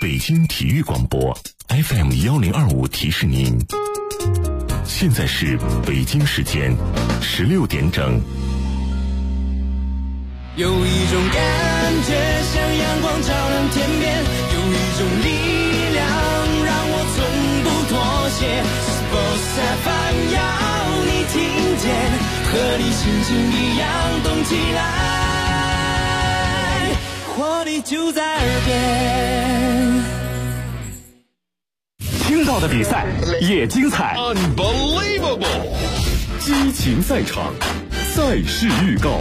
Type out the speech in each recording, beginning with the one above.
北京体育广播 FM1025 提示您，现在是北京时间16点整。 有一种感觉像阳光照亮天边，有一种力量让我从不妥协。Sports FM 要你听见，和你心情一样动起来，活力就在耳边。 听到的比赛也精彩 Unbelievable 激情赛场，赛事预告。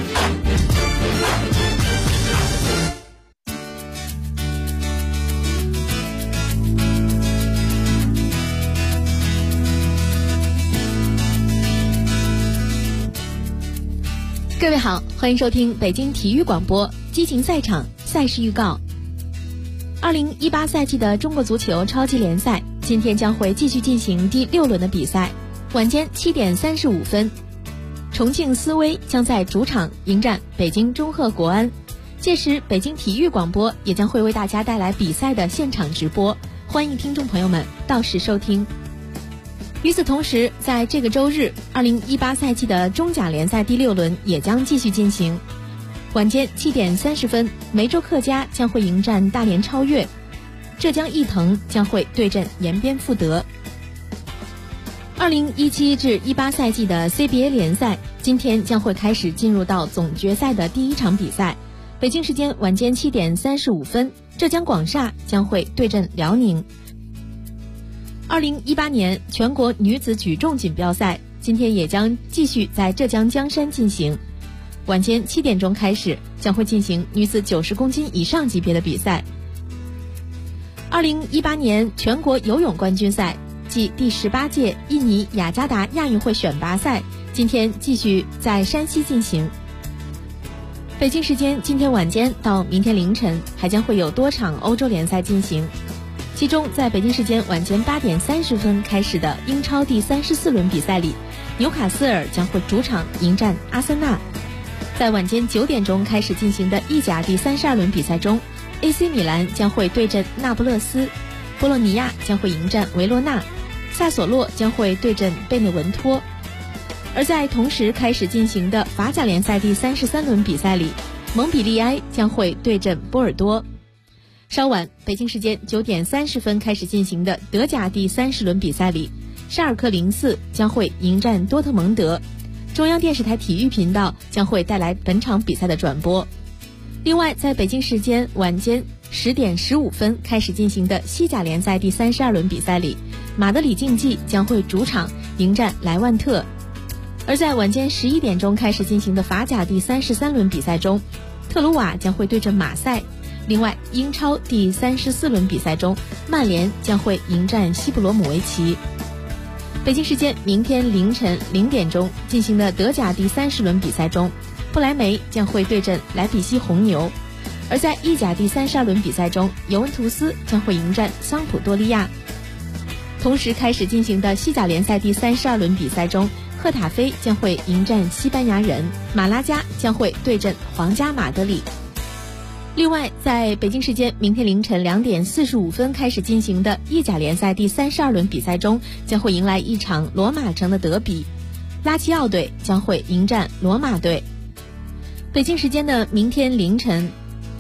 各位好，欢迎收听北京体育广播激情赛场赛事预告。2018赛季的中国足球超级联赛今天将会继续进行第6轮的比赛。晚间7点35分，重庆斯威将在主场迎战北京中赫国安，届时北京体育广播也将会为大家带来比赛的现场直播，欢迎听众朋友们到时收听。与此同时，在这个周日，2018赛季的中甲联赛第6轮也将继续进行。晚间7点30分，梅州客家将会迎战大连超越，浙江毅腾将会对阵延边富德。2017至18赛季的 CBA 联赛今天将会开始进入到总决赛的第1场比赛。北京时间晚间7点35分，浙江广厦将会对阵辽宁。2018年全国女子举重锦标赛今天也将继续在浙江江山进行，晚间7点钟开始，将会进行女子90公斤以上级别的比赛。2018年全国游泳冠军赛即第18届印尼雅加达亚运会选拔赛今天继续在山西进行。北京时间今天晚间到明天凌晨还将会有多场欧洲联赛进行，其中在北京时间晚间8点30分开始的英超第34轮比赛里，纽卡斯尔将会主场迎战阿森纳。在晚间9点钟开始进行的意甲第32轮比赛中， AC 米兰将会对阵那不勒斯，波洛尼亚将会迎战维罗纳，萨索洛将会对阵贝内文托。而在同时开始进行的法甲联赛第33轮比赛里，蒙彼利埃将会对阵波尔多。稍晚北京时间9点30分开始进行的德甲第30轮比赛里，沙尔克04将会迎战多特蒙德。中央电视台体育频道将会带来本场比赛的转播。另外，在北京时间晚间10点15分开始进行的西甲联赛第32轮比赛里，马德里竞技将会主场迎战莱万特。而在晚间11点钟开始进行的法甲第33轮比赛中，特鲁瓦将会对阵马赛。另外，英超第34轮比赛中，曼联将会迎战西布罗姆维奇。北京时间明天凌晨0点钟进行的德甲第30轮比赛中，不莱梅将会对阵莱比锡红牛。而在意甲第32轮比赛中，尤文图斯将会迎战桑普多利亚。同时开始进行的西甲联赛第32轮比赛中，赫塔菲将会迎战西班牙人，马拉加将会对阵皇家马德里。另外，在北京时间明天凌晨2点45分开始进行的意甲联赛第32轮比赛中，将会迎来一场罗马城的德比，拉齐奥队将会迎战罗马队。北京时间的明天凌晨，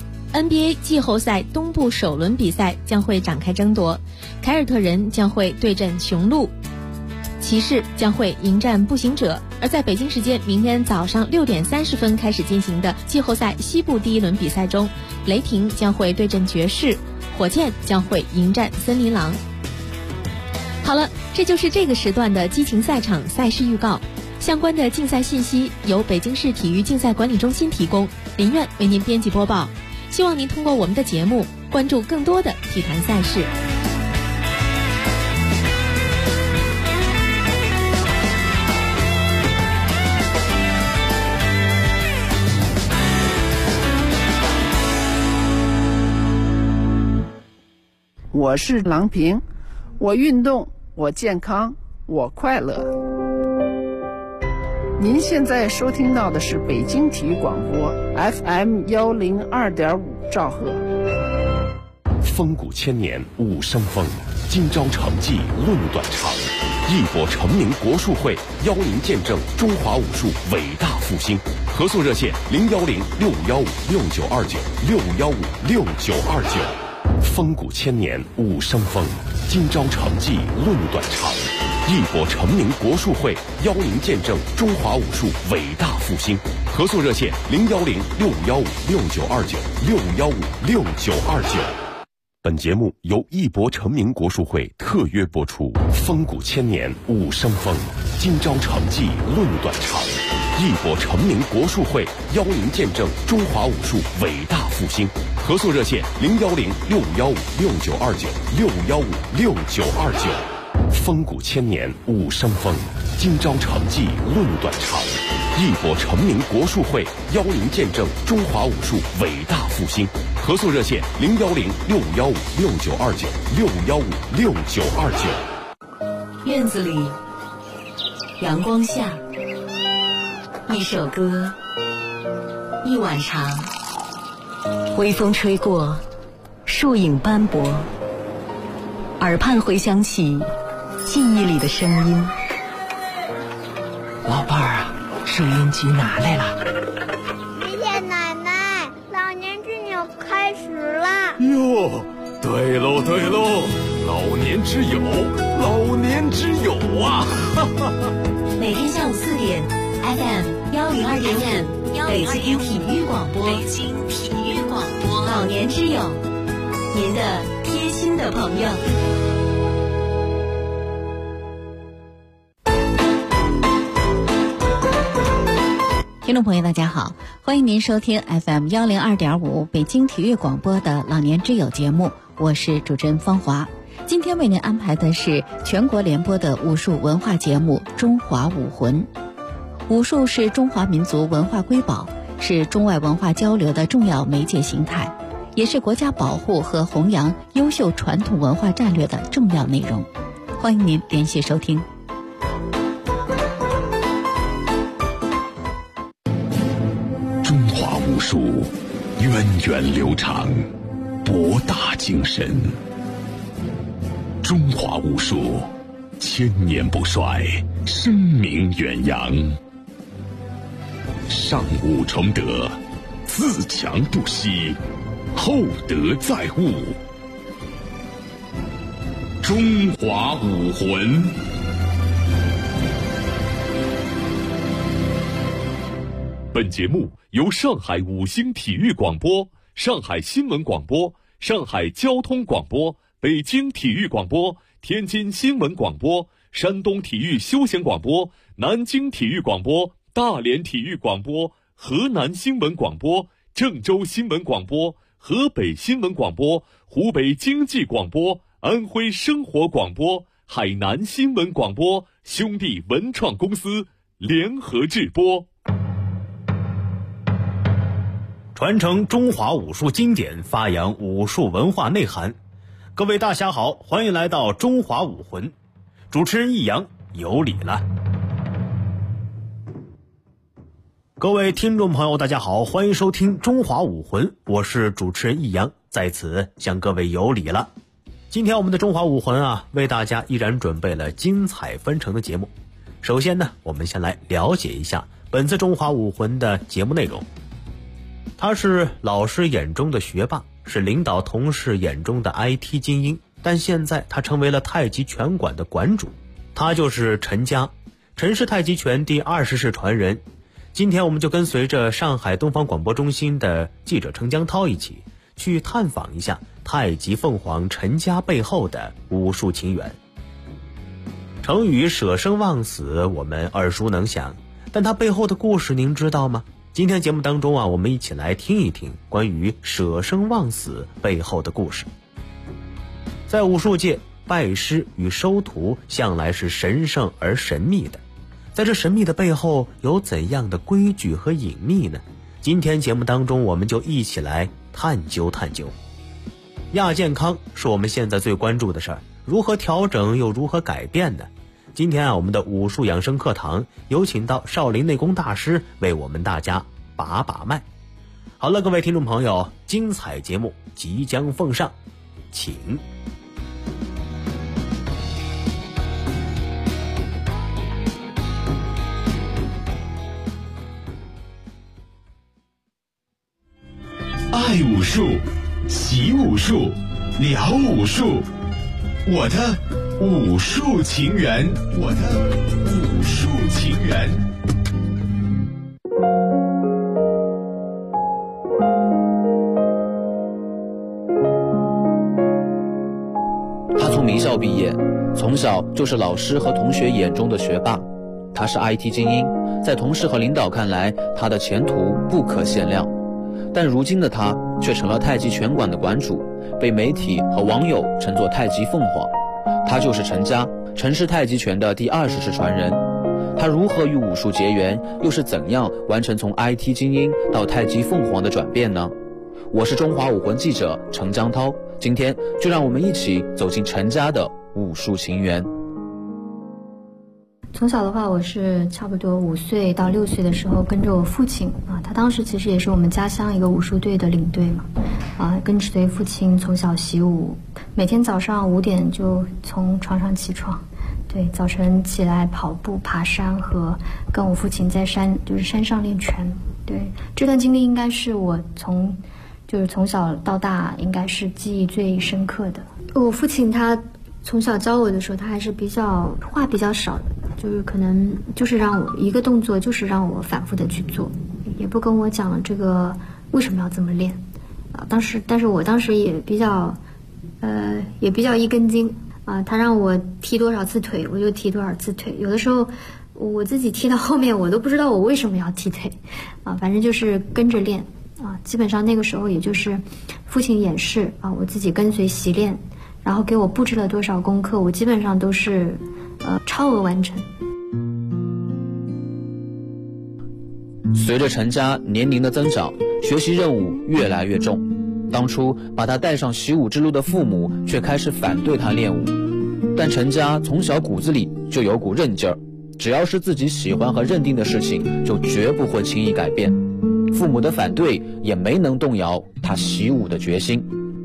NBA 季后赛东部首轮比赛将会展开争夺，凯尔特人将会对阵雄鹿，骑士将会迎战步行者。而在北京时间明天早上6点30分开始进行的季后赛西部第1轮比赛中，雷霆将会对阵爵士，火箭将会迎战森林狼。好了，这就是这个时段的激情赛场赛事预告。相关的竞赛信息由北京市体育竞赛管理中心提供，林苑为您编辑播报。希望您通过我们的节目关注更多的体坛赛事。 我是郎平，我运动，我健康，我快乐。您现在收听到的是北京体育广播 FM102.5兆赫。 风骨千年武生风，今朝成绩论短长。义博成名国术会邀您见证中华武术伟大复兴。合作热线：010-6569-6929，615-6929。风骨千年武生风，今朝成绩论短长。义博成名国术会邀您见证中华武术伟大复兴。合作热线：010-6569-6929，615-6929。本节目由义博成名国术会特约播出。风骨千年武生风，今朝成绩论短长。义博成名国术会邀您见证中华武术伟大复兴。合作热线：010-6569-6929，615-6929。风骨千年武生风，今朝成绩论短长。义博成名国术会邀您见证中华武术伟大复兴。合作热线：010-6569-6929，615-6929。 院子里，阳光下，一首歌，一碗茶，微风吹过，树影斑驳，耳畔回响起记忆里的声音。 老伴儿啊，收音机拿来了。 爷爷奶奶，老年之友开始了。 哟，对喽对喽，老年之友，老年之友啊！哈哈哈。 每天下午4点 FM102.5北京体育广播，老年之友，您的贴心的朋友。 听众朋友大家好，欢迎您收听 FM102.5北京体育广播的老年之友节目，我是主持人方华。今天为您安排的是全国联播的武术文化节目《中华武魂》。武术是中华民族文化瑰宝，是中外文化交流的重要媒介形态，也是国家保护和弘扬优秀传统文化战略的重要内容。欢迎您连续收听。 中华武术源远流长，博大精深。中华武术千年不衰，声名远扬。上武崇德，自强不息，厚德载物。中华武魂。本节目由上海五星体育广播、上海新闻广播、上海交通广播、北京体育广播、天津新闻广播、山东体育休闲广播、南京体育广播、大连体育广播、河南新闻广播、郑州新闻广播、河北新闻广播、湖北经济广播、安徽生活广播、海南新闻广播兄弟文创公司联合制播。 传承中华武术经典，发扬武术文化内涵。各位大侠好，欢迎来到中华武魂，主持人易阳有礼了。各位听众朋友大家好，欢迎收听中华武魂，我是主持人易阳，在此向各位有礼了。今天我们的中华武魂啊，为大家依然准备了精彩纷呈的节目。首先呢，我们先来了解一下本次中华武魂的节目内容。他是老师眼中的学霸，是领导同事眼中的 IT 精英，但现在他成为了太极拳馆的馆主。他就是陈家，陈氏太极拳第20世传人。今天我们就跟随着上海东方广播中心的记者程江涛一起去探访一下太极凤凰陈家背后的武术情缘。成语舍生忘死我们耳熟能详，但它背后的故事您知道吗？今天节目当中啊，我们一起来听一听关于舍生忘死背后的故事。在武术界，拜师与收徒向来是神圣而神秘的，在这神秘的背后有怎样的规矩和隐秘呢？今天节目当中我们就一起来探究探究。亚健康是我们现在最关注的事儿，如何调整又如何改变呢？今天啊，我们的武术养生课堂有请到少林内功大师为我们大家把把脉。好了，各位听众朋友，精彩节目即将奉上， 请。 爱武术，习武术，聊武术，我的武术情缘，我的武术情缘。 他从名校毕业，从小就是老师和同学眼中的学霸。他是 IT 精英，在同事和领导看来，他的前途不可限量。但如今的他却成了太极拳馆的馆主，被媒体和网友称作太极凤凰。他就是陈家，陈氏太极拳的第20世传人。他如何与武术结缘，又是怎样完成从 IT 精英到太极凤凰的转变呢？我是中华武魂记者程江涛，今天就让我们一起走进陈家的武术情缘。 从小的话，我是差不多5岁到6岁的时候跟着我父亲啊，他当时其实也是我们家乡一个武术队的领队嘛，跟随父亲从小习武，每天早上5点就从床上起床，对，早晨起来跑步、爬山和跟我父亲在山上练拳，对，这段经历应该是我从小到大应该是记忆最深刻的。我父亲他从小教我的时候，他还是话比较少的，就是可能就是让我一个动作就是让我反复的去做，也不跟我讲了这个为什么要这么练啊。但是我当时也比较一根筋啊，他让我踢多少次腿我就踢多少次腿，有的时候我自己踢到后面我都不知道我为什么要踢腿啊，反正就是跟着练啊。基本上那个时候也就是父亲演示啊，我自己跟随习练，然后给我布置了多少功课，我基本上都是超额完成。 随着陈家年龄的增长，学习任务越来越重。当初把他带上习武之路的父母却开始反对他练武，但陈家从小骨子里就有股韧劲儿，只要是自己喜欢和认定的事情，就绝不会轻易改变。父母的反对也没能动摇他习武的决心。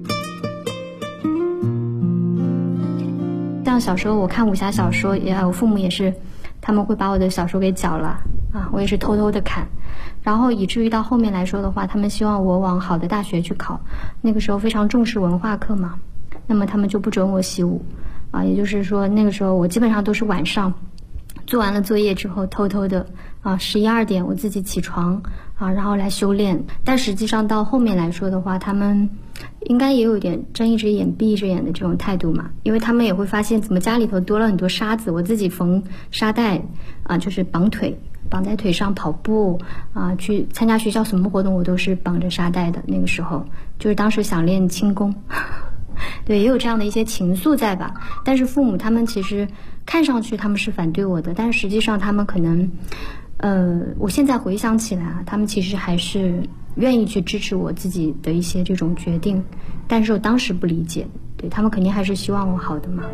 像小时候我看武侠小说，我父母也是，他们会把我的小说给缴了啊，我也是偷偷的看，然后以至于到后面来说的话，他们希望我往好的大学去考，那个时候非常重视文化课嘛，那么他们就不准我习武啊，也就是说那个时候我基本上都是晚上做完了作业之后偷偷的11、2点我自己起床啊，然后来修炼。但实际上到后面来说的话，他们应该也有点睁一只眼闭一只眼的这种态度嘛，因为他们也会发现怎么家里头多了很多沙子，我自己缝沙带啊，就是绑在腿上跑步啊，去参加学校什么活动我都是绑着沙带的。那个时候就是当时想练轻功对，也有这样的一些情愫在吧。但是父母他们其实看上去他们是反对我的，但是实际上他们可能我现在回想起来啊，他们其实还是愿意去支持我自己的一些这种决定，但是我当时不理解，对，他们肯定还是希望我好的嘛。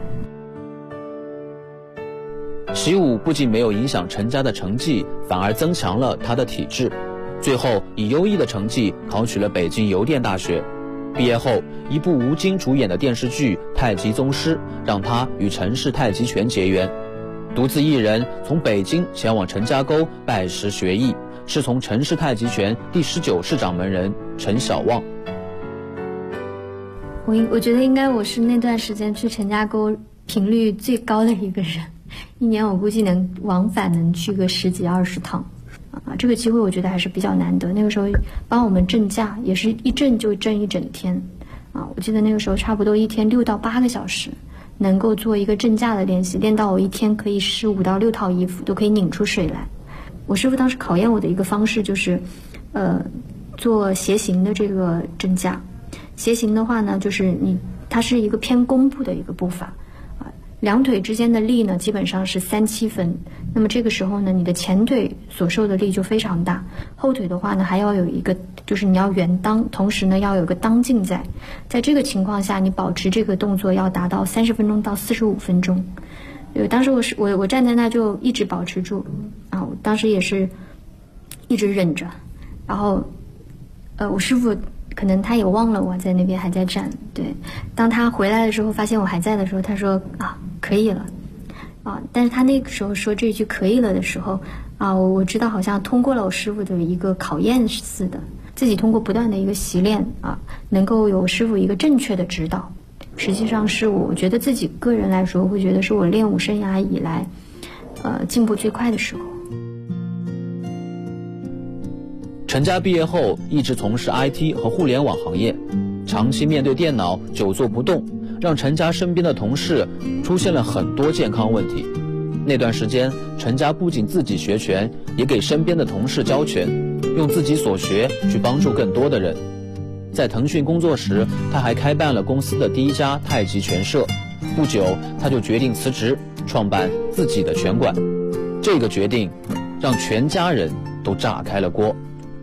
习武不仅没有影响陈家的成绩，反而增强了他的体质，最后以优异的成绩考取了北京邮电大学。毕业后，一部吴京主演的电视剧《太极宗师》让他与陈氏太极拳结缘，独自一人从北京前往陈家沟拜师学艺，师从陈氏太极拳第19世掌门人陈小旺。 我觉得应该我是那段时间去陈家沟频率最高的一个人，一年我估计能往返能去个10几20趟啊，这个机会我觉得还是比较难得。那个时候帮我们正假也是一正就正一整天啊，我记得那个时候差不多一天6到8个小时能够做一个正架的练习，练到我一天可以试5到6套衣服都可以拧出水来。我师傅当时考验我的一个方式就是做斜行的这个正架。斜行的话呢，就是它是一个偏弓步的一个步法啊，两腿之间的力呢基本上是3/7分，那么这个时候呢你的前腿所受的力就非常大，后腿的话呢还要有一个就是你要圆裆，同时呢要有个裆劲在这个情况下你保持这个动作要达到30分钟到45分钟。当时我站在那就一直保持住啊，我当时也是一直忍着，然后我师傅可能他也忘了我在那边还在站。对，当他回来的时候发现我还在的时候，他说可以了但是他那个时候说这句可以了的时候我知道好像通过了我师傅的一个考验似的，自己通过不断的一个习练能够有师傅一个正确的指导。实际上是我觉得自己个人来说会觉得是我练武生涯以来进步最快的时候。 陈佳毕业后一直从事 IT 和互联网行业，长期面对电脑久坐不动，让陈佳身边的同事出现了很多健康问题。那段时间，陈佳不仅自己学拳，也给身边的同事教拳，用自己所学去帮助更多的人。在腾讯工作时，他还开办了公司的第一家太极拳社。不久，他就决定辞职，创办自己的拳馆。这个决定让全家人都炸开了锅。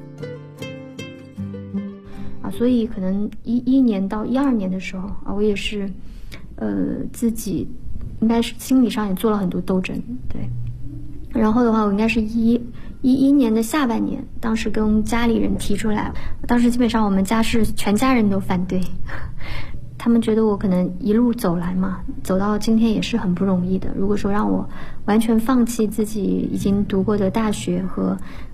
所以可能11年到12年的时候我也是自己应该是心理上也做了很多斗争。对，然后的话我应该是11年的下半年，当时跟家里人提出来，当时基本上我们家是全家人都反对，他们觉得我可能一路走来嘛，走到今天也是很不容易的。如果说让我完全放弃自己已经读过的大学和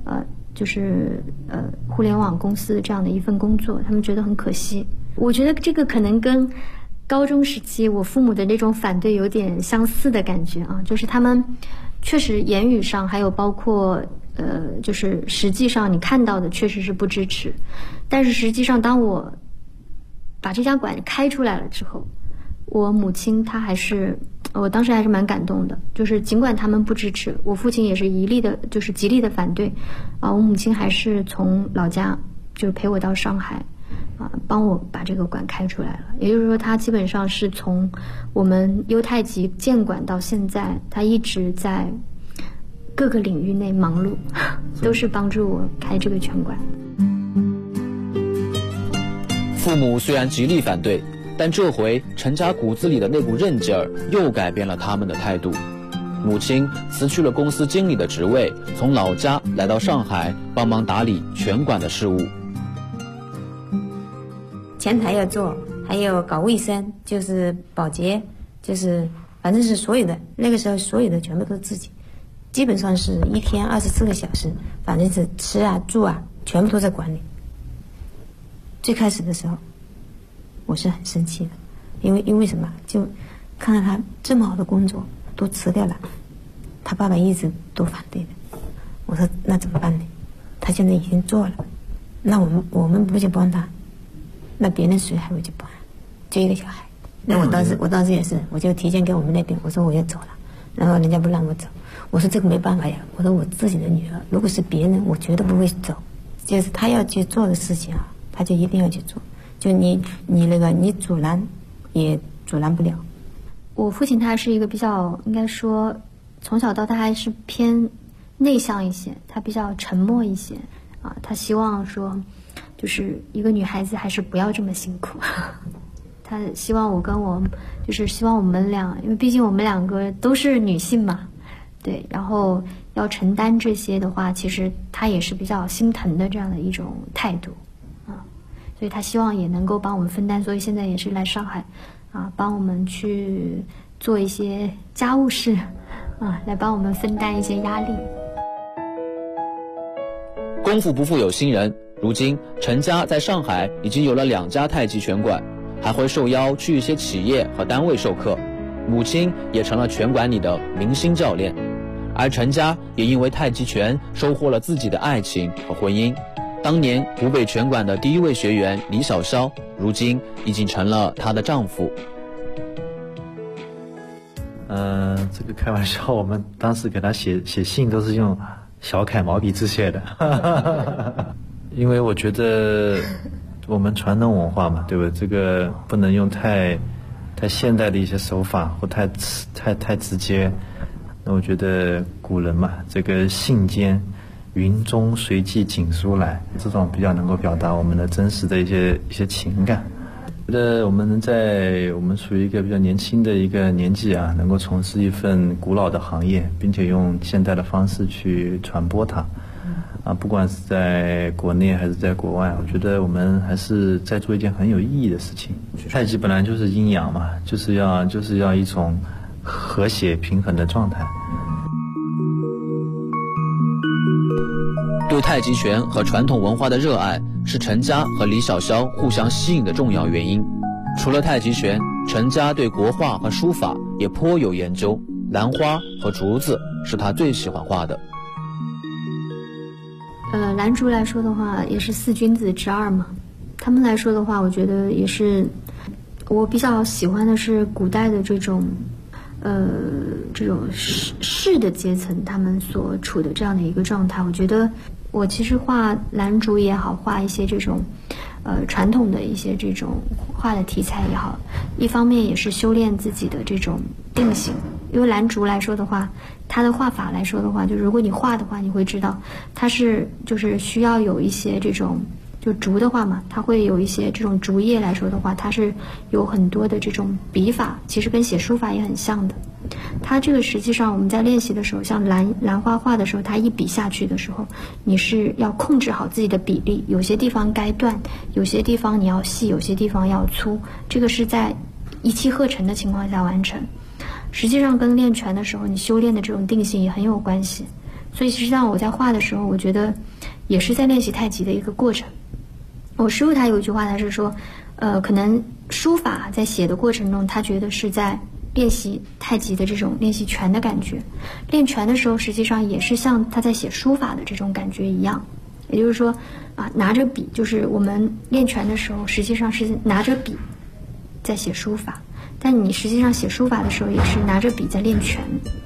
互联网公司这样的一份工作，他们觉得很可惜。我觉得这个可能跟高中时期我父母的那种反对有点相似的感觉就是他们确实言语上还有包括就是实际上你看到的确实是不支持，但是实际上当我把这家馆开出来了之后，我母亲她还是我当时还是蛮感动的，就是尽管他们不支持，我父亲也是极力的反对我母亲还是从老家就是陪我到上海帮我把这个馆开出来了。也就是说他基本上是从我们优太极建馆到现在，他一直在各个领域内忙碌，都是帮助我开这个拳馆。 父母虽然极力反对，但这回陈家骨子里的那股韧劲儿又改变了他们的态度。母亲辞去了公司经理的职位，从老家来到上海帮忙打理拳馆的事务。 前台要做，还有搞卫生，就是保洁，就是反正是所有的，那个时候所有的全部都是自己，基本上是一天24个小时，反正是吃住全部都在管理。最开始的时候我是很生气的，因为什么，就看到他这么好的工作都辞掉了，他爸爸一直都反对的。我说那怎么办呢？他现在已经做了，那我们不去帮他，那别人谁还会去帮？就一个小孩。那我当时也是，我就提前跟我们那边我说我要走了，然后人家不让我走，我说这个没办法呀，我说我自己的女儿，如果是别人我绝对不会走，就是他要去做的事情他就一定要去做，就你阻拦也阻拦不了。 我父亲他是一个比较应该说从小到大还是偏内向一些，他比较沉默一些他希望说就是一个女孩子还是不要这么辛苦他希望希望我们俩，因为毕竟我们两个都是女性嘛，对，然后要承担这些的话，其实他也是比较心疼的这样的一种态度所以他希望也能够帮我们分担，所以现在也是来上海帮我们去做一些家务事来帮我们分担一些压力。 功夫不负有心人，如今陈家在上海已经有了2家太极拳馆，还会受邀去一些企业和单位授课，母亲也成了拳馆里的明星教练，而陈家也因为太极拳收获了自己的爱情和婚姻。当年湖北拳馆的第一位学员李小潇，如今已经成了她的丈夫。 这个开玩笑，我们当时给他写信都是用小楷毛笔字写的因为我觉得我们传统文化嘛，对吧？这个不能用太现代的一些手法或太直接。那我觉得古人嘛，这个信笺云中随寄锦书来，这种比较能够表达我们的真实的一些情感。觉得我们属于一个比较年轻的一个年纪能够从事一份古老的行业，并且用现代的方式去传播它， 不管是在国内还是在国外，我觉得我们还是在做一件很有意义的事情。太极本来就是阴阳嘛，就是要一种和谐平衡的状态。 对太极拳和传统文化的热爱是陈家和李小潇互相吸引的重要原因。除了太极拳，陈家对国画和书法也颇有研究，兰花和竹子是他最喜欢画的。 兰竹来说的话，也是四君子之二嘛。他们来说的话，我觉得也是，我比较喜欢的是古代的这种士的阶层，他们所处的这样的一个状态。我觉得我其实画兰竹也好，画一些这种传统的一些这种画的题材也好，一方面也是修炼自己的这种定性。因为兰竹来说的话，它的画法来说的话，就如果你画的话，你会知道它是就是需要有一些这种，就竹的话嘛，它会有一些这种竹叶来说的话，它是有很多的这种笔法，其实跟写书法也很像的。它这个实际上我们在练习的时候，像兰花画的时候，它一笔下去的时候，你是要控制好自己的比例，有些地方该断，有些地方你要细，有些地方要粗，这个是在一气呵成的情况下完成。实际上跟练拳的时候，你修炼的这种定性也很有关系。所以实际上我在画的时候，我觉得也是在练习太极的一个过程。我师父他有一句话，他是说可能书法在写的过程中，他觉得是在练习太极的这种练习拳的感觉，练拳的时候实际上也是像他在写书法的这种感觉一样。也就是说拿着笔，就是我们练拳的时候实际上是拿着笔在写书法，但你实际上写书法的时候也是拿着笔在练拳。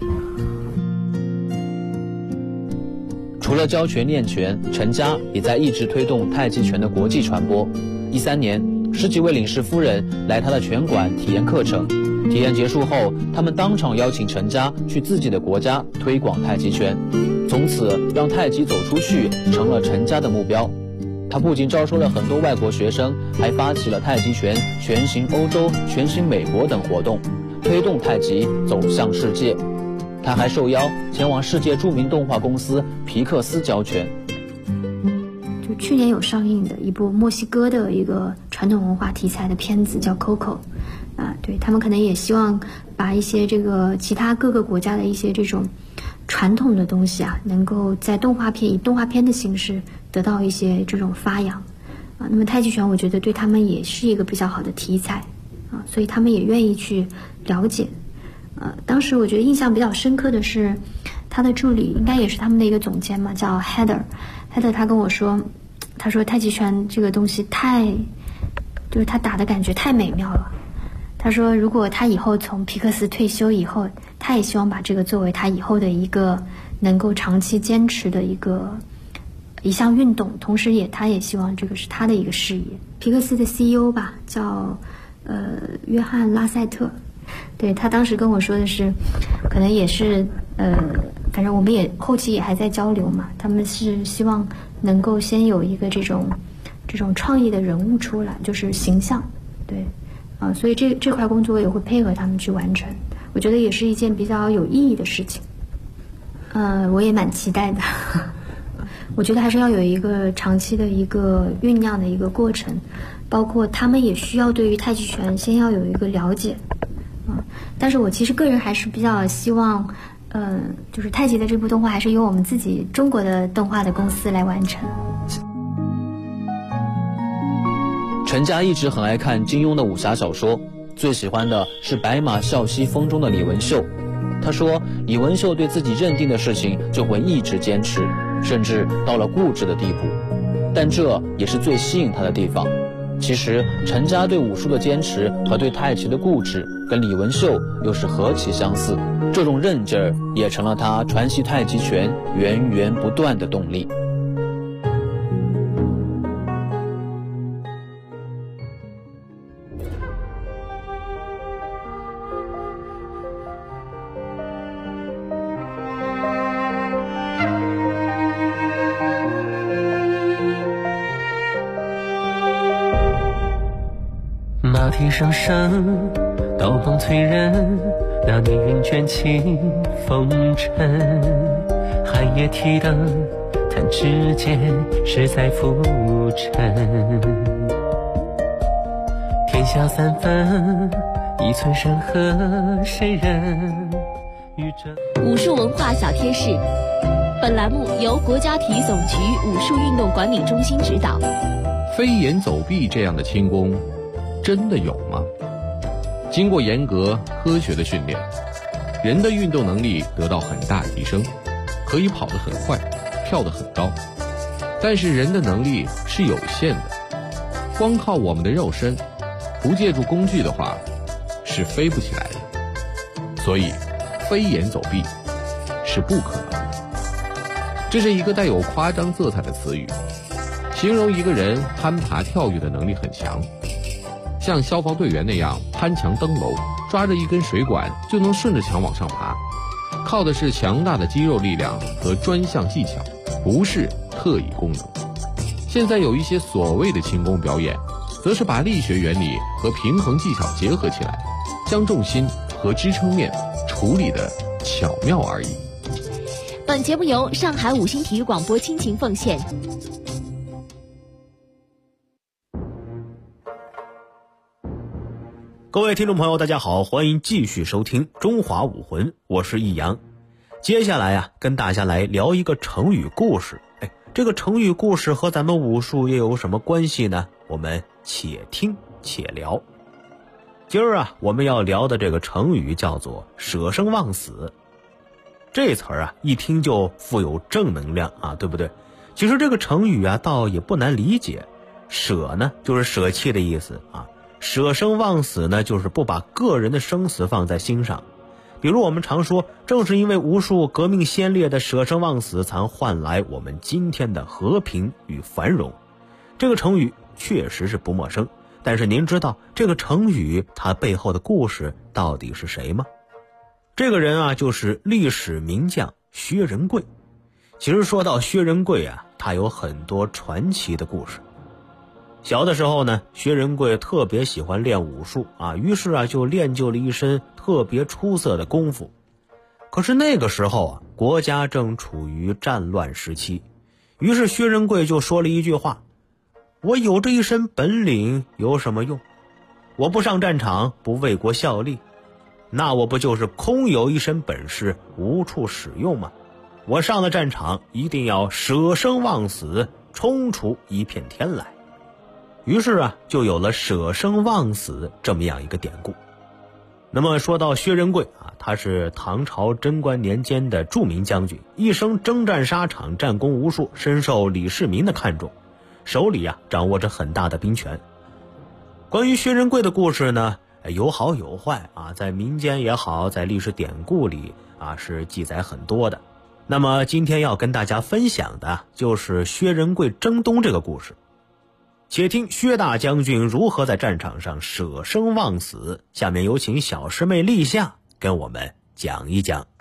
除了教拳练拳，陈家也在一直推动太极拳的国际传播。13年，10几位领事夫人来他的拳馆体验课程，体验结束后，他们当场邀请陈家去自己的国家推广太极拳，从此让太极走出去成了陈家的目标。他不仅招收了很多外国学生，还发起了太极拳全行欧洲、全行美国等活动，推动太极走向世界。他还受邀前往世界著名动画公司皮克斯教拳。 就去年有上映的一部墨西哥的一个传统文化题材的片子叫 Coco， 对，他们可能也希望把一些这个其他各个国家的一些这种传统的东西能够在以动画片的形式得到一些这种发扬那么太极拳我觉得对他们也是一个比较好的题材所以他们也愿意去了解。当时我觉得印象比较深刻的是他的助理，应该也是他们的一个总监嘛，叫 Heather 他跟我说，他说太极拳这个东西就是他打的感觉太美妙了。他说如果他以后从皮克斯退休以后，他也希望把这个作为他以后的一个能够长期坚持的一项运动，同时他也希望这个是他的一个事业。皮克斯的 CEO 吧，叫约翰拉塞特，对，他当时跟我说的是，可能也是反正我们也后期也还在交流嘛，他们是希望能够先有一个这种创意的人物出来，就是形象，对所以这块工作我也会配合他们去完成，我觉得也是一件比较有意义的事情。我也蛮期待的我觉得还是要有一个长期的一个酝酿的一个过程，包括他们也需要对于太极拳先要有一个了解但是我其实个人还是比较希望就是太极的这部动画还是由我们自己中国的动画的公司来完成。 陈家一直很爱看金庸的武侠小说，最喜欢的是白马啸西风中的李文秀。他说李文秀对自己认定的事情就会一直坚持，甚至到了固执的地步，但这也是最吸引他的地方。其实陈家对武术的坚持和对太极的固执跟李文秀又是何其相似，这种韧劲儿也成了他传习太极拳源源不断的动力。 马蹄声声，刀锋催人，那女云卷起风尘。寒夜提灯， 山之间，实在浮沉。天下三分，一寸山河谁人？ 武术文化小贴士，本栏目由国家体育总局武术运动管理中心指导。 飞檐走壁这样的轻功真的有吗？经过严格科学的训练，人的运动能力得到很大提升，可以跑得很快，跳得很高。但是人的能力是有限的，光靠我们的肉身，不借助工具的话，是飞不起来的。所以飞檐走壁是不可能的。这是一个带有夸张色彩的词语，形容一个人攀爬跳跃的能力很强，像消防队员那样攀墙登楼，抓着一根水管就能顺着墙往上爬，靠的是强大的肌肉力量和专项技巧，不是特异功能。现在有一些所谓的轻功表演，则是把力学原理和平衡技巧结合起来，将重心和支撑面处理得巧妙而已。 本节目由上海五星体育广播倾情奉献。 各位听众朋友大家好，欢迎继续收听中华武魂，我是易阳。接下来跟大家来聊一个成语故事。这个成语故事和咱们武术又有什么关系呢？我们且听且聊。今儿我们要聊的这个成语叫做舍生忘死。这词儿一听就富有正能量对不对？其实这个成语倒也不难理解。舍呢就是舍弃的意思舍生忘死呢就是不把个人的生死放在心上。比如我们常说，正是因为无数革命先烈的舍生忘死，才换来我们今天的和平与繁荣。这个成语确实是不陌生，但是您知道这个成语它背后的故事到底是谁吗？这个人就是历史名将薛仁贵。其实说到薛仁贵他有很多传奇的故事。小的时候呢，薛仁贵特别喜欢练武术于是就练就了一身特别出色的功夫。可是那个时候国家正处于战乱时期，于是薛仁贵就说了一句话：我有这一身本领有什么用？我不上战场，不为国效力，那我不就是空有一身本事无处使用吗？我上了战场一定要舍生忘死，冲出一片天来。于是就有了舍生忘死这么样一个典故。那么说到薛仁贵他是唐朝贞观年间的著名将军，一生征战沙场，战功无数，深受李世民的看重，手里掌握着很大的兵权。关于薛仁贵的故事呢，有好有坏在民间也好，在历史典故里是记载很多的。那么今天要跟大家分享的就是薛仁贵征东这个故事。且听薛大将军如何在战场上舍生忘死，下面有请小师妹立夏跟我们讲一讲。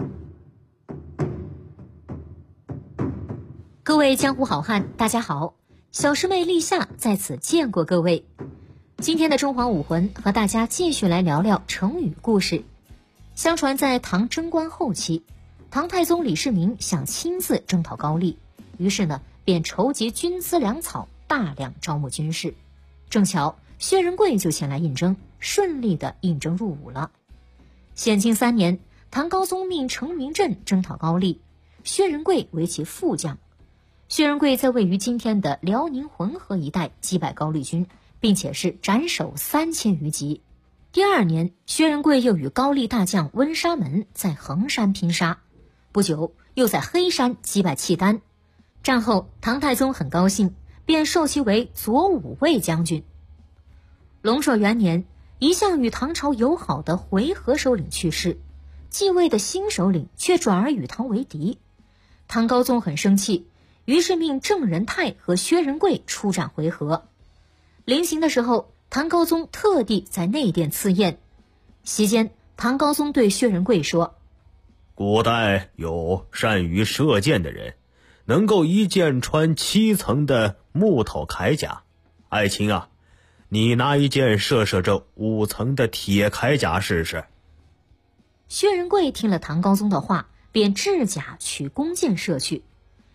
各位江湖好汉大家好，小师妹立夏在此见过各位。今天的中华武魂和大家继续来聊聊成语故事。相传在唐贞观后期，唐太宗李世民想亲自征讨高丽，于是呢便筹集军资粮草，大量招募军士。正巧薛仁贵就前来应征，顺利的应征入伍了。显庆3年，唐高宗命程明镇征讨高丽，薛仁贵为其副将。薛仁贵在位于今天的辽宁浑河一带击败高丽军，并且是斩首3000余级。第2年，薛仁贵又与高丽大将温莎门在衡山拼杀，不久又在黑山击败契丹。战后唐太宗很高兴，便授其为左武卫将军。隆朔元年，一向与唐朝友好的回纥首领去世，继位的新首领却转而与唐为敌。唐高宗很生气，于是命郑仁泰和薛仁贵出战回纥。临行的时候，唐高宗特地在内殿赐宴。席间，唐高宗对薛仁贵说： 古代有善于射箭的人，能够一箭穿7层的木头铠甲。爱卿你拿一箭射这5层的铁铠甲试试。 薛仁贵听了唐高宗的话，便制甲取弓箭射去。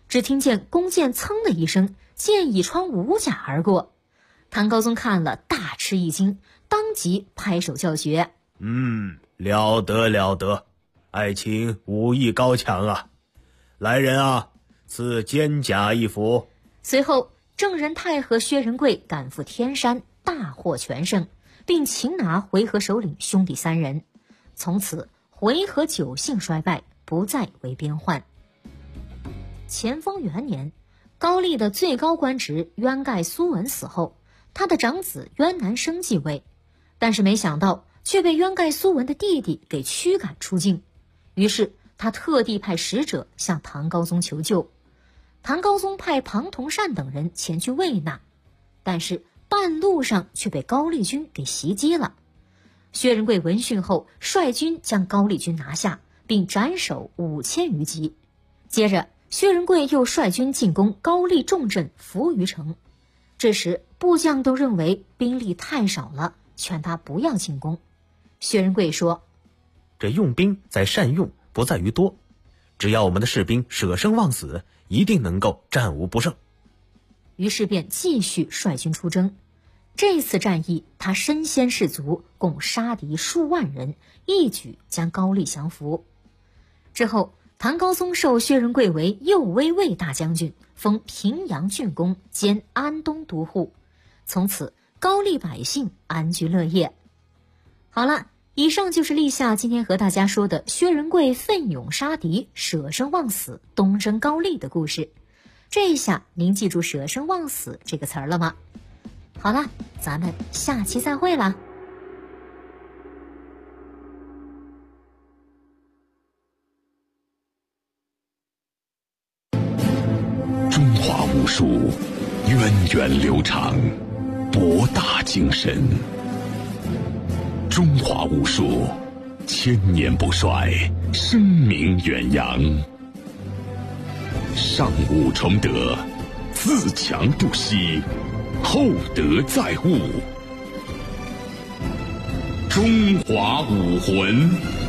只听见弓箭噌的一声，箭已穿五甲而过。唐高宗看了大吃一惊，当即拍手叫绝： 了得了得，爱卿武艺高强啊！来人啊，赐肩甲一副。 随后郑仁泰和薛仁贵赶赴天山，大获全胜，并擒拿回纥首领兄弟3人。从此回纥9姓衰败，不再为边患。乾丰元年，高丽的最高官职渊盖苏文死后，他的长子渊南生继位，但是没想到却被渊盖苏文的弟弟给驱赶出境。于是他特地派使者向唐高宗求救。唐高宗派庞同善等人前去慰纳，但是半路上却被高丽军给袭击了。薛仁贵闻讯后，率军将高丽军拿下，并斩首5000余级。接着薛仁贵又率军进攻高丽重镇扶余城。这时部将都认为兵力太少了，劝他不要进攻。薛仁贵说： 这用兵在善用，不在于多，只要我们的士兵舍生忘死，一定能够战无不胜。 于是便继续率军出征。这次战役他身先士卒，共杀敌数万人，一举将高丽降服。之后唐高宗授薛仁贵为右威卫大将军，封平阳郡公兼安东都护，从此高丽百姓安居乐业。好了，以上就是立夏今天和大家说的薛仁贵奋勇杀敌，舍生忘死，东征高丽的故事。这一下您记住舍生忘死这个词儿了吗？好了，咱们下期再会啦。 中华武术源远流长，博大精深。中华武术千年不衰，声名远扬。上武崇德，自强不息，厚德载物。中华武魂。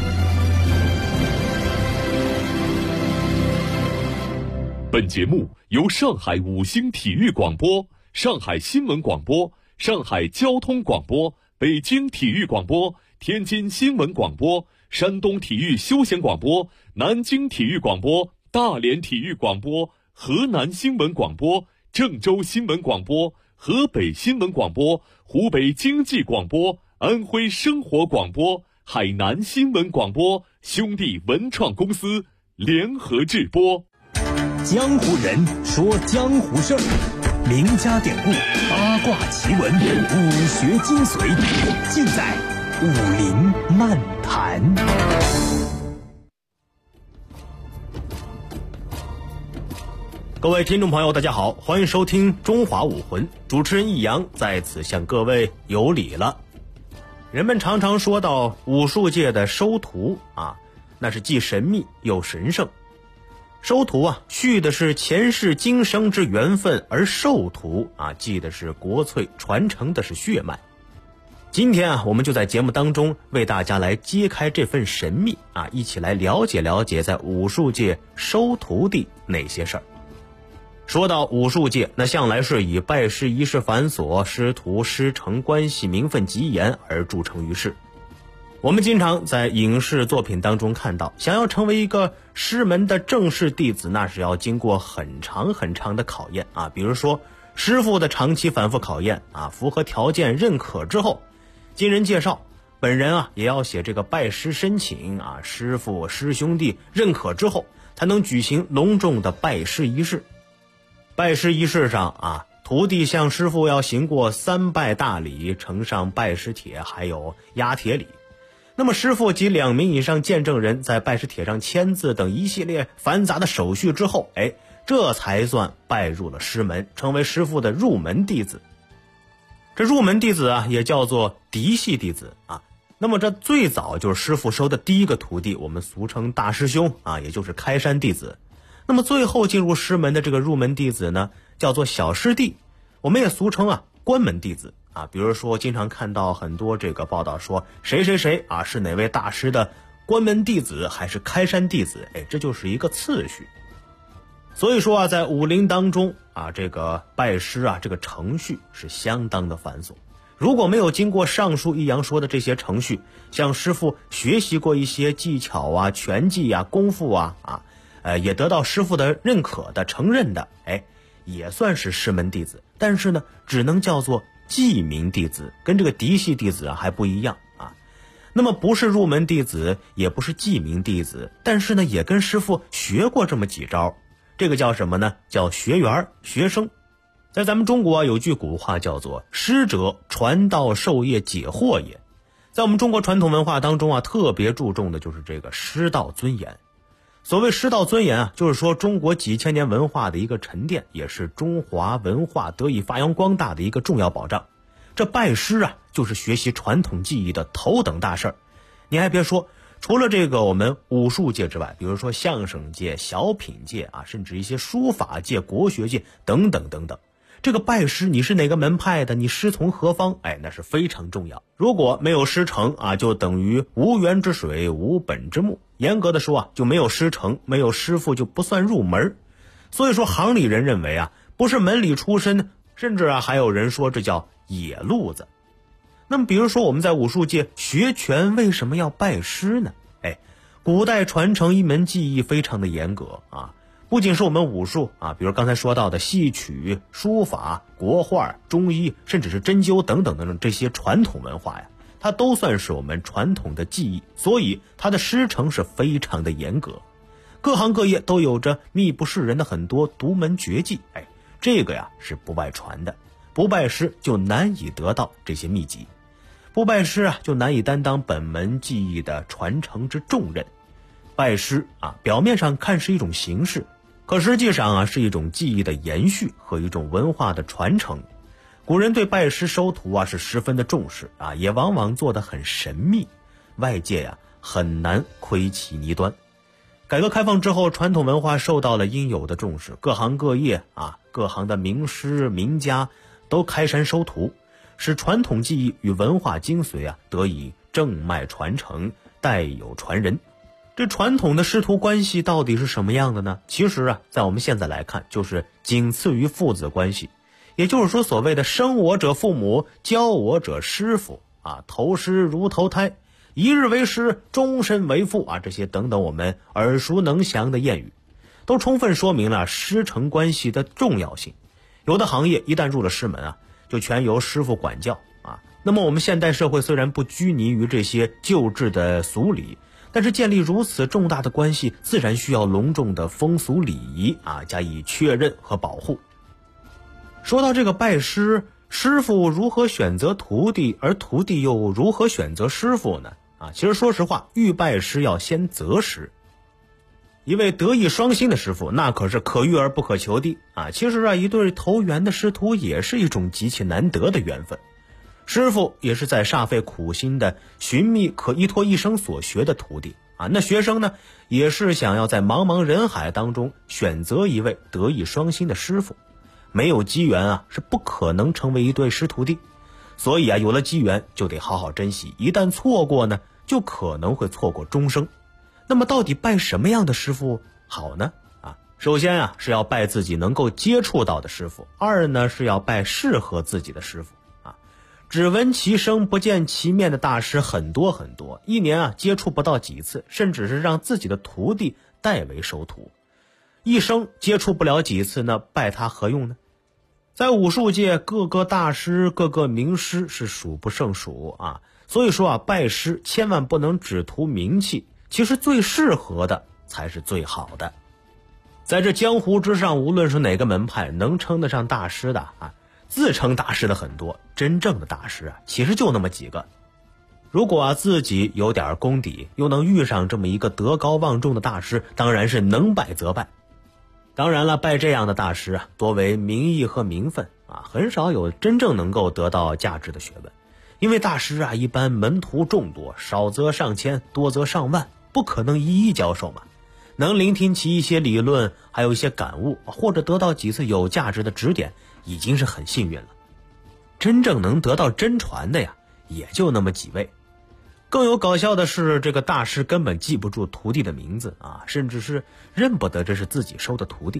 本节目由上海五星体育广播、上海新闻广播、上海交通广播、北京体育广播、天津新闻广播、山东体育休闲广播、南京体育广播、大连体育广播、河南新闻广播、郑州新闻广播、河北新闻广播、湖北经济广播、安徽生活广播、海南新闻广播兄弟文创公司联合制播。 江湖人说江湖事儿，名家典故、八卦奇闻、武学精髓，尽在武林漫谈。 各位听众朋友大家好，欢迎收听中华武魂，主持人易阳在此向各位有礼了。人们常常说到武术界的收徒啊，那是既神秘又神圣。收徒啊，续的是前世今生之缘分，而授徒啊，记的是国粹，传承的是血脉。今天啊，我们就在节目当中为大家来揭开这份神秘啊，一起来了解了解在武术界收徒弟哪些事儿。说到武术界，那向来是以拜师仪式繁琐、师徒师承关系名分极严而著称于世。我们经常在影视作品当中看到，想要成为一个师门的正式弟子，那是要经过很长很长的考验啊。比如说师傅的长期反复考验啊，符合条件认可之后，经人介绍，本人啊也要写这个拜师申请啊，师傅师兄弟认可之后，才能举行隆重的拜师仪式。拜师仪式上啊，徒弟向师傅要行过3拜大礼，呈上拜师帖，还有压帖礼。那么师傅及2名以上见证人在拜师帖上签字等一系列繁杂的手续之后，这才算拜入了师门，成为师傅的入门弟子。这入门弟子啊，也叫做嫡系弟子啊。那么这最早就是师傅收的第一个徒弟，我们俗称大师兄啊，也就是开山弟子。那么最后进入师门的这个入门弟子呢，叫做小师弟，我们也俗称啊关门弟子啊。比如说经常看到很多这个报道说谁谁谁啊是哪位大师的关门弟子还是开山弟子，这就是一个次序。 所以说啊，在武林当中啊，这个拜师啊，这个程序是相当的繁琐。如果没有经过上述易阳说的这些程序，向师傅学习过一些技巧啊、拳技啊、功夫啊，也得到师傅的认可的、承认的，也算是师门弟子。但是呢，只能叫做记名弟子，跟这个嫡系弟子啊还不一样啊。那么不是入门弟子，也不是记名弟子，但是呢，也跟师傅学过这么几招。这个叫什么呢？叫学员、学生。在咱们中国有句古话叫做师者，传道授业解惑也。在我们中国传统文化当中啊，特别注重的就是这个师道尊严。所谓师道尊严啊，就是说中国几千年文化的一个沉淀，也是中华文化得以发扬光大的一个重要保障。这拜师啊，就是学习传统技艺的头等大事儿。你还别说，除了这个我们武术界之外，比如说相声界、小品界啊，甚至一些书法界、国学界等等等等，这个拜师你是哪个门派的，你师从何方，那是非常重要。如果没有师承啊，就等于无源之水，无本之木。严格的说啊，就没有师承，没有师傅就不算入门。所以说行里人认为啊，不是门里出身，甚至啊还有人说这叫野路子。那么比如说我们在武术界学拳为什么要拜师呢？古代传承一门技艺非常的严格啊，不仅是我们武术啊，比如刚才说到的戏曲、书法、国画、中医，甚至是针灸等等等等这些传统文化呀，它都算是我们传统的技艺，所以它的师承是非常的严格。各行各业都有着秘不示人的很多独门绝技，这个呀是不外传的，不拜师就难以得到这些秘籍，不拜师啊就难以担当本门技艺的传承之重任。拜师啊，表面上看是一种形式，可实际上啊是一种技艺的延续和一种文化的传承。古人对拜师收徒啊是十分的重视啊，也往往做得很神秘，外界呀很难窥其泥端。改革开放之后，传统文化受到了应有的重视，各行各业啊，各行的名师名家都开山收徒，使传统技艺与文化精髓啊得以正脉传承，代有传人。这传统的师徒关系到底是什么样的呢？其实啊，在我们现在来看，就是仅次于父子关系，也就是说所谓的生我者父母，教我者师傅啊，投师如投胎，一日为师，终身为父啊，这些等等我们耳熟能详的谚语，都充分说明了师承关系的重要性。有的行业一旦入了师门啊，就全由师傅管教啊。那么我们现代社会虽然不拘泥于这些旧制的俗礼，但是建立如此重大的关系，自然需要隆重的风俗礼仪啊加以确认和保护。说到这个拜师，师傅如何选择徒弟，而徒弟又如何选择师傅呢？其实说实话，欲拜师要先择师。一位德艺双馨的师傅，那可是可遇而不可求的啊。其实啊，一对投缘的师徒也是一种极其难得的缘分。师傅也是在煞费苦心的寻觅可依托一生所学的徒弟啊，那学生呢，也是想要在茫茫人海当中选择一位德艺双馨的师傅。没有机缘啊，是不可能成为一对师徒弟。所以啊，有了机缘就得好好珍惜，一旦错过呢，就可能会错过终生。那么到底拜什么样的师傅好呢？首先啊，是要拜自己能够接触到的师傅；二呢，是要拜适合自己的师傅。只闻其声不见其面的大师很多很多，一年啊接触不到几次，甚至是让自己的徒弟代为收徒，一生接触不了几次呢，拜他何用呢？在武术界，各个大师、各个名师是数不胜数啊，所以说啊，拜师千万不能只图名气，其实最适合的才是最好的。在这江湖之上，无论是哪个门派，能称得上大师的啊，自称大师的很多，真正的大师啊，其实就那么几个。如果自己有点功底，又能遇上这么一个德高望重的大师，当然是能拜则拜。当然了，拜这样的大师啊，多为名义和名分啊，很少有真正能够得到价值的学问。因为大师啊，一般门徒众多，少则上千，多则上万，不可能一一教授嘛。能聆听其一些理论，还有一些感悟，或者得到几次有价值的指点，已经是很幸运了。真正能得到真传的呀，也就那么几位。更有搞笑的是，这个大师根本记不住徒弟的名字啊，甚至是认不得这是自己收的徒弟，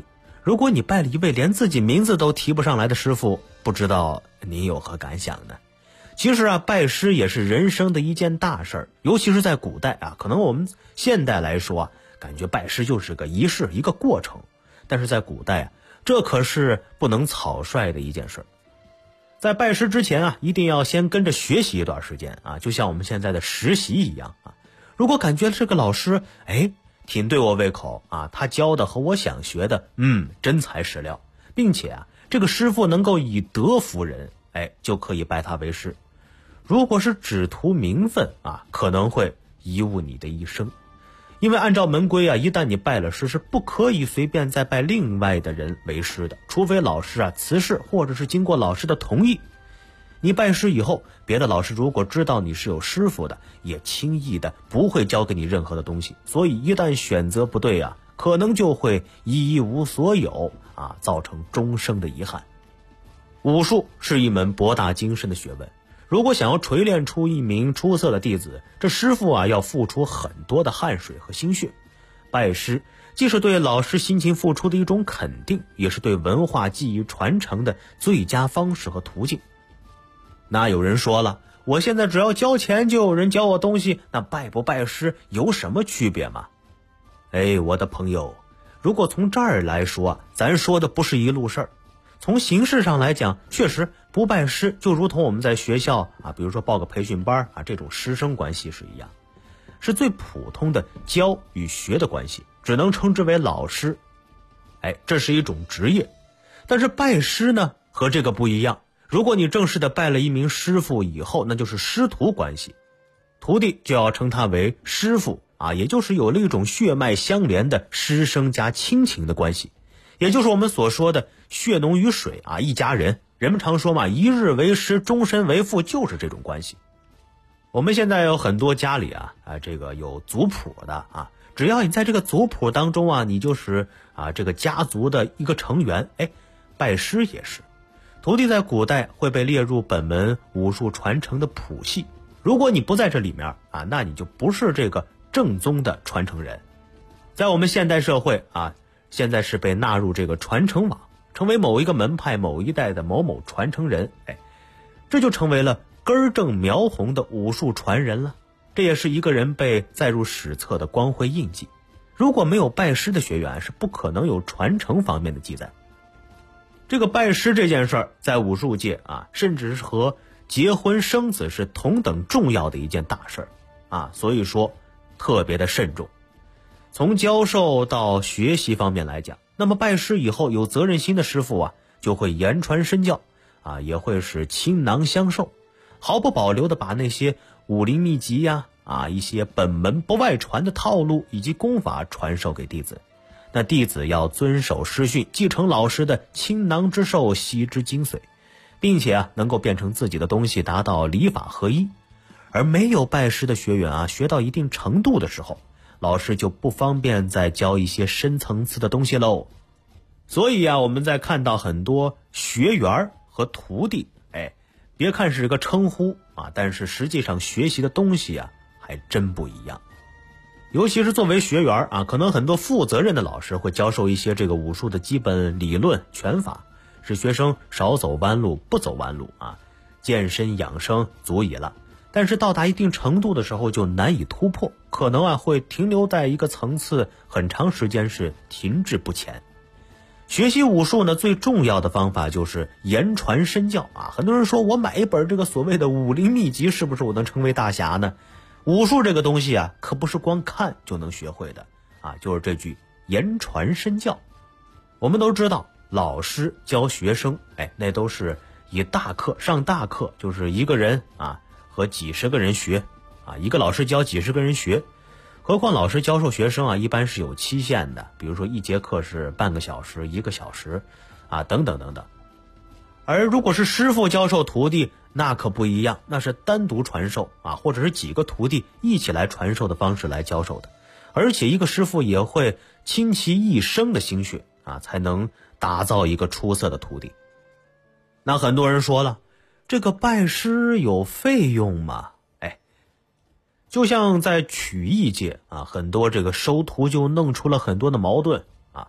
如果你拜了一位连自己名字都提不上来的师傅，不知道您有何感想呢？其实啊，拜师也是人生的一件大事儿，尤其是在古代啊，可能我们现代来说啊，感觉拜师就是个仪式，一个过程。但是在古代啊，这可是不能草率的一件事儿。在拜师之前啊，一定要先跟着学习一段时间啊，就像我们现在的实习一样啊。如果感觉这个老师挺对我胃口啊，他教的和我想学的真材实料，并且啊这个师傅能够以德服人，就可以拜他为师。如果是只图名分啊，可能会贻误你的一生。因为按照门规啊，一旦你拜了师，是不可以随便再拜另外的人为师的，除非老师啊辞世，或者是经过老师的同意。你拜师以后，别的老师如果知道你是有师傅的，也轻易的不会教给你任何的东西。所以一旦选择不对啊，可能就会一无所有啊，造成终生的遗憾。武术是一门博大精深的学问，如果想要锤炼出一名出色的弟子，这师傅啊要付出很多的汗水和心血。拜师既是对老师辛勤付出的一种肯定，也是对文化技艺传承的最佳方式和途径。那有人说了，我现在只要交钱就有人教我东西，那拜不拜师有什么区别吗？我的朋友，如果从这儿来说，咱说的不是一路事儿。从形式上来讲，确实不拜师就如同我们在学校啊，比如说报个培训班啊，这种师生关系是一样，是最普通的教与学的关系，只能称之为老师。这是一种职业。但是拜师呢，和这个不一样。如果你正式的拜了一名师傅以后，那就是师徒关系，徒弟就要称他为师傅啊，也就是有了一种血脉相连的师生加亲情的关系，也就是我们所说的血浓于水啊，一家人。人们常说嘛，一日为师，终身为父，就是这种关系。我们现在有很多家里这个有族谱的啊，只要你在这个族谱当中啊，你就是这个家族的一个成员。拜师也是。徒弟在古代会被列入本门武术传承的谱系，如果你不在这里面啊，那你就不是这个正宗的传承人。在我们现代社会啊，现在是被纳入这个传承网，成为某一个门派某一代的某某传承人，这就成为了根正苗红的武术传人了。这也是一个人被载入史册的光辉印记。如果没有拜师的学员，是不可能有传承方面的记载。这个拜师这件事儿，在武术界啊，甚至是和结婚生子是同等重要的一件大事儿啊，所以说特别的慎重。从教授到学习方面来讲，那么拜师以后，有责任心的师傅啊，就会言传身教啊，也会是倾囊相授，毫不保留的把那些武林秘籍呀一些本门不外传的套路以及功法传授给弟子。那弟子要遵守师训，继承老师的倾囊之授，悉之精髓，并且能够变成自己的东西，达到理法合一。而没有拜师的学员学到一定程度的时候，老师就不方便再教一些深层次的东西喽。所以我们在看到很多学员和徒弟，别看是个称呼但是实际上学习的东西还真不一样。尤其是作为学员可能很多负责任的老师会教授一些这个武术的基本理论拳法，使学生少走弯路，不走弯路健身养生足矣了。但是到达一定程度的时候就难以突破，可能会停留在一个层次，很长时间是停滞不前。学习武术呢，最重要的方法就是言传身教很多人说，我买一本这个所谓的武林秘籍，是不是我能成为大侠呢？武术这个东西可不是光看就能学会的就是这句言传身教。我们都知道，老师教学生那都是以大课上大课，就是一个人和几十个人学一个老师教几十个人学。何况老师教授学生一般是有期限的，比如说一节课是半个小时、1个小时等等等等。而如果是师傅教授徒弟，那可不一样，那是单独传授或者是几个徒弟一起来传授的方式来教授的。而且一个师傅也会倾其一生的心血才能打造一个出色的徒弟。那很多人说了，这个拜师有费用吗？就像在曲艺界很多这个收徒就弄出了很多的矛盾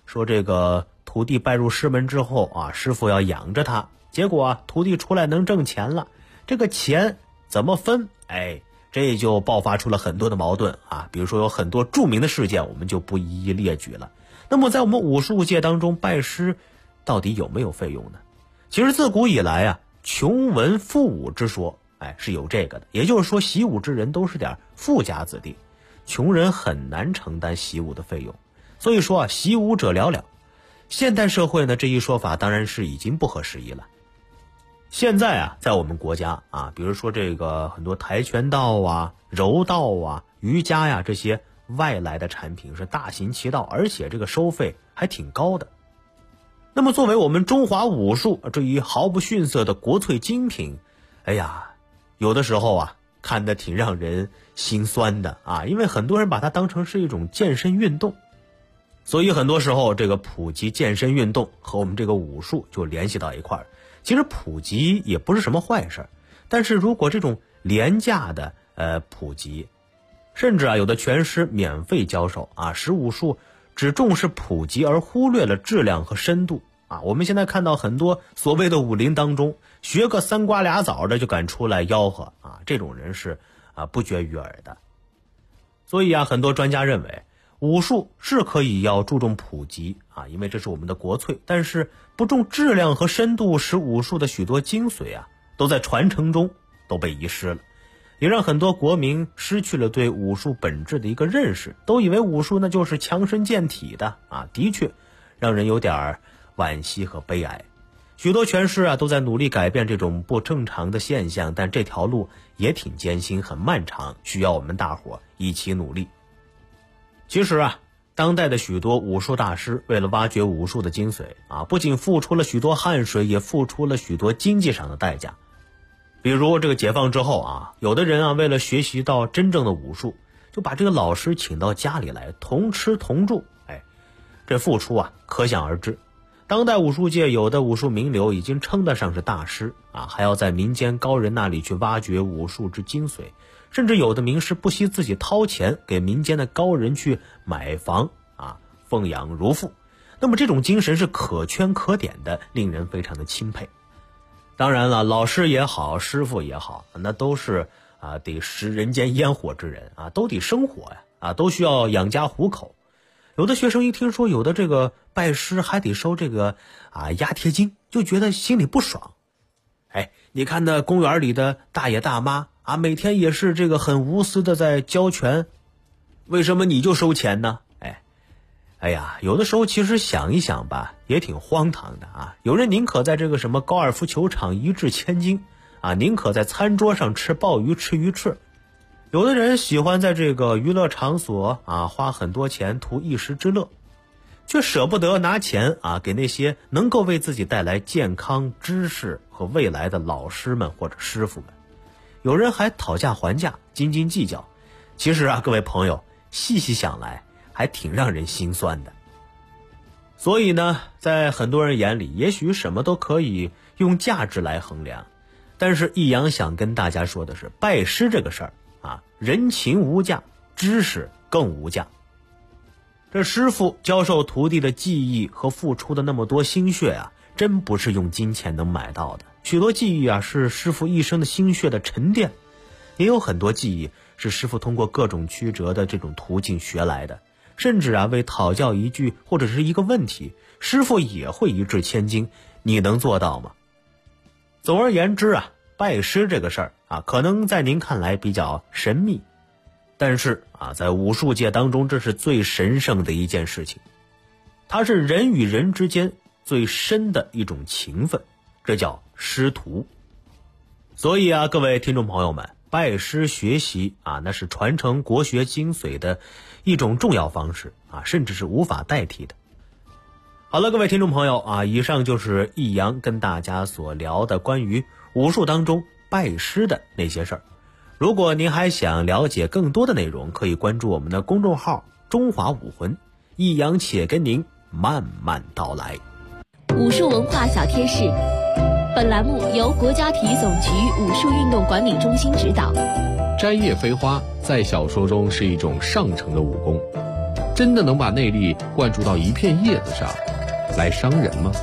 说这个徒弟拜入师门之后啊，师傅要养着他，结果啊徒弟出来能挣钱了，这个钱怎么分？这就爆发出了很多的矛盾啊，比如说有很多著名的事件，我们就不一一列举了。那么在我们武术界当中，拜师到底有没有费用呢？其实自古以来啊，穷文富武之说是有这个的，也就是说习武之人都是点富家子弟，穷人很难承担习武的费用，所以说啊，习武者寥寥。现代社会呢，这一说法当然是已经不合时宜了。现在啊，在我们国家啊，比如说这个很多跆拳道啊、柔道啊、瑜伽呀这些外来的产品是大行其道，而且这个收费还挺高的。那么作为我们中华武术这一毫不逊色的国粹精品，有的时候啊，看得挺让人心酸的啊，因为很多人把它当成是一种健身运动，所以很多时候这个普及健身运动和我们这个武术就联系到一块儿。其实普及也不是什么坏事，但是如果这种廉价的普及，甚至啊有的拳师免费教授啊，使武术只重视普及而忽略了质量和深度啊。我们现在看到很多所谓的武林当中，学个3瓜2枣的就敢出来吆喝啊，这种人是不绝于耳的。所以啊，很多专家认为武术是可以要注重普及啊，因为这是我们的国粹，但是不重质量和深度，使武术的许多精髓啊都在传承中都被遗失了，也让很多国民失去了对武术本质的一个认识，都以为武术那就是强身健体的啊，的确让人有点惋惜和悲哀。许多拳师啊都在努力改变这种不正常的现象，但这条路也挺艰辛很漫长，需要我们大伙一起努力。其实啊，当代的许多武术大师为了挖掘武术的精髓啊，不仅付出了许多汗水，也付出了许多经济上的代价。比如这个解放之后啊，有的人啊为了学习到真正的武术，就把这个老师请到家里来同吃同住，这付出啊可想而知。当代武术界有的武术名流已经称得上是大师啊，还要在民间高人那里去挖掘武术之精髓，甚至有的名师不惜自己掏钱给民间的高人去买房啊，奉养如父。那么这种精神是可圈可点的，令人非常的钦佩。当然了，老师也好，师傅也好，那都是得食人间烟火之人啊，都得生活呀，都需要养家糊口。有的学生一听说有的这个拜师还得收这个押贴金，就觉得心里不爽。你看那公园里的大爷大妈啊，每天也是这个很无私的在教拳，为什么你就收钱呢？有的时候其实想一想吧，也挺荒唐的啊。有人宁可在这个什么高尔夫球场一掷千金啊，宁可在餐桌上吃鲍鱼吃鱼翅。有的人喜欢在这个娱乐场所啊花很多钱图一时之乐，却舍不得拿钱给那些能够为自己带来健康、知识和未来的老师们或者师傅们。有人还讨价还价，斤斤计较。其实各位朋友，细细想来还挺让人心酸的。所以呢，在很多人眼里，也许什么都可以用价值来衡量，但是易阳想跟大家说的是，拜师这个事儿人情无价，知识更无价。这师傅教授徒弟的技艺和付出的那么多心血真不是用金钱能买到的。许多技艺是师傅一生的心血的沉淀，也有很多技艺是师傅通过各种曲折的这种途径学来的，甚至为讨教一句或者是一个问题，师傅也会一掷千金，你能做到吗？总而言之拜师这个事儿可能在您看来比较神秘，但是在武术界当中，这是最神圣的一件事情。它是人与人之间最深的一种情分，这叫师徒。所以各位听众朋友们，拜师学习那是传承国学精髓的一种重要方式甚至是无法代替的。好了，各位听众朋友以上就是易阳跟大家所聊的关于武术当中拜师的那些事儿。如果您还想了解更多的内容，可以关注我们的公众号中华武魂，易阳且跟您慢慢道来。 武术文化小贴士，本栏目由国家体育总局武术运动管理中心指导。 摘叶飞花在小说中是一种上乘的武功， 真的能把内力灌注到一片叶子上来伤人吗？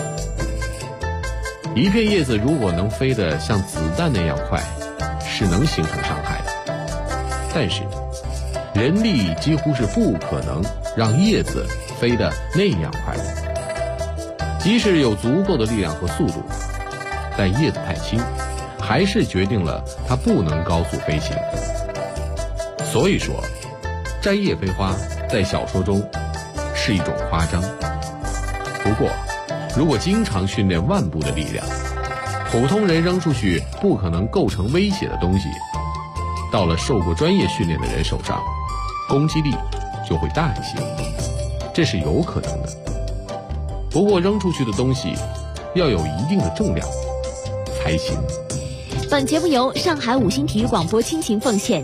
一片叶子如果能飞得像子弹那样快，是能形成伤害的。但是人力几乎是不可能让叶子飞得那样快的。即使有足够的力量和速度，但叶子太轻，还是决定了它不能高速飞行。所以说，摘叶飞花在小说中是一种夸张。不过如果经常训练腕部的力量，普通人扔出去不可能构成威胁的东西，到了受过专业训练的人手上，攻击力就会大一些，这是有可能的。不过扔出去的东西要有一定的重量才行。 本节目由上海五星体育广播倾情奉献。